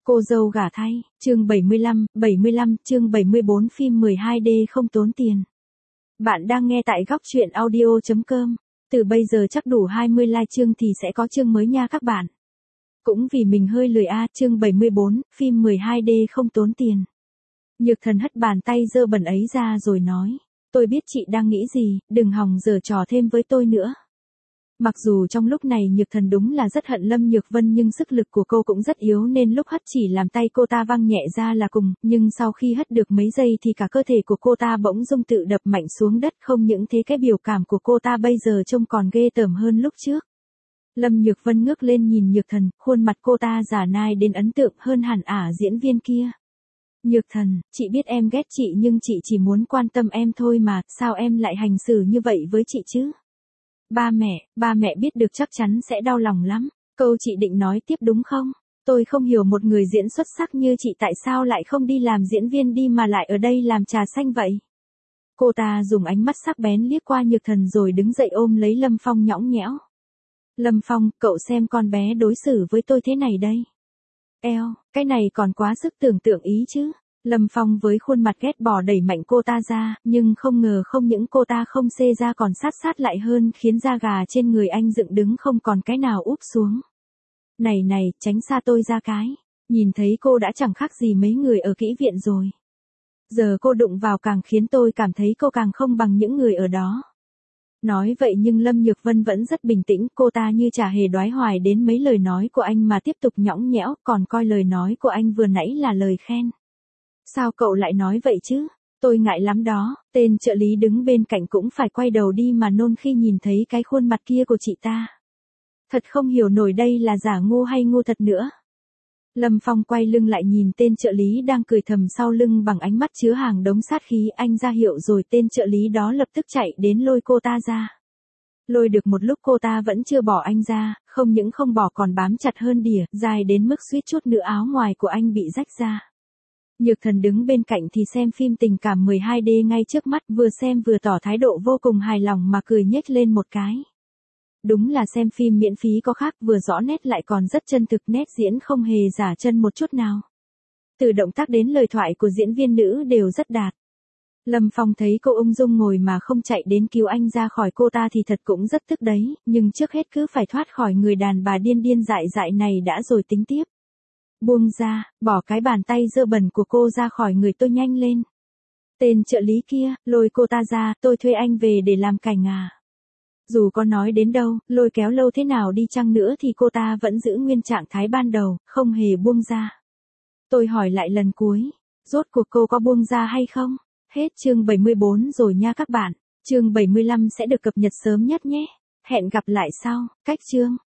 Cô dâu gả thay, chương 75, chương 74 phim 12D không tốn tiền. Bạn đang nghe tại góc truyện audio.com. Từ bây giờ chắc đủ 20 like chương thì sẽ có chương mới nha các bạn. Cũng vì mình hơi lười chương 74, phim 12D không tốn tiền. Nhược Thần hất bàn tay dơ bẩn ấy ra rồi nói. Tôi biết chị đang nghĩ gì, đừng hòng giở trò thêm với tôi nữa. Mặc dù trong lúc này Nhược Thần đúng là rất hận Lâm Nhược Vân nhưng sức lực của cô cũng rất yếu nên lúc hất chỉ làm tay cô ta văng nhẹ ra là cùng, nhưng sau khi hất được mấy giây thì cả cơ thể của cô ta bỗng dưng tự đập mạnh xuống đất, không những thế cái biểu cảm của cô ta bây giờ trông còn ghê tởm hơn lúc trước. Lâm Nhược Vân ngước lên nhìn Nhược Thần, khuôn mặt cô ta giả nai đến ấn tượng hơn hẳn diễn viên kia. Nhược Thần, chị biết em ghét chị nhưng chị chỉ muốn quan tâm em thôi mà, sao em lại hành xử như vậy với chị chứ? Ba mẹ biết được chắc chắn sẽ đau lòng lắm. Câu chị định nói tiếp đúng không? Tôi không hiểu một người diễn xuất sắc như chị tại sao lại không đi làm diễn viên đi mà lại ở đây làm trà xanh vậy. Cô ta dùng ánh mắt sắc bén liếc qua Nhược Thần rồi đứng dậy ôm lấy Lâm Phong nhõng nhẽo. Lâm Phong, cậu xem con bé đối xử với tôi thế này đây. Eo, cái này còn quá sức tưởng tượng ý chứ. Lâm Phong với khuôn mặt ghét bỏ đẩy mạnh cô ta ra, nhưng không ngờ không những cô ta không xê ra còn sát lại hơn khiến da gà trên người anh dựng đứng không còn cái nào úp xuống. Này, tránh xa tôi ra cái. Nhìn thấy cô đã chẳng khác gì mấy người ở kỹ viện rồi. Giờ cô đụng vào càng khiến tôi cảm thấy cô càng không bằng những người ở đó. Nói vậy nhưng Lâm Nhược Vân vẫn rất bình tĩnh, cô ta như chả hề đoái hoài đến mấy lời nói của anh mà tiếp tục nhõng nhẽo, còn coi lời nói của anh vừa nãy là lời khen. Sao cậu lại nói vậy chứ? Tôi ngại lắm đó. Tên trợ lý đứng bên cạnh cũng phải quay đầu đi mà nôn khi nhìn thấy cái khuôn mặt kia của chị ta. Thật không hiểu nổi đây là giả ngu hay ngu thật nữa. Lâm Phong quay lưng lại nhìn tên trợ lý đang cười thầm sau lưng bằng ánh mắt chứa hàng đống sát khí, anh ra hiệu rồi tên trợ lý đó lập tức chạy đến lôi cô ta ra. Lôi được một lúc cô ta vẫn chưa bỏ anh ra, không những không bỏ còn bám chặt hơn đỉa, dài đến mức suýt chút nữa áo ngoài của anh bị rách ra. Nhược Thần đứng bên cạnh thì xem phim tình cảm 12D ngay trước mắt, vừa xem vừa tỏ thái độ vô cùng hài lòng mà cười nhếch lên một cái. Đúng là xem phim miễn phí có khác, vừa rõ nét lại còn rất chân thực, nét diễn không hề giả chân một chút nào. Từ động tác đến lời thoại của diễn viên nữ đều rất đạt. Lâm Phong thấy cô ung dung ngồi mà không chạy đến cứu anh ra khỏi cô ta thì thật cũng rất tức đấy, nhưng trước hết cứ phải thoát khỏi người đàn bà điên dại này đã rồi tính tiếp. Buông ra, bỏ cái bàn tay dơ bẩn của cô ra khỏi người tôi nhanh lên. Tên trợ lý kia, lôi cô ta ra, tôi thuê anh về để làm cảnh Dù có nói đến đâu, lôi kéo lâu thế nào đi chăng nữa thì cô ta vẫn giữ nguyên trạng thái ban đầu, không hề buông ra. Tôi hỏi lại lần cuối, rốt cuộc cô có buông ra hay không? Hết chương 74 rồi nha các bạn, chương 75 sẽ được cập nhật sớm nhất nhé. Hẹn gặp lại sau, cách chương.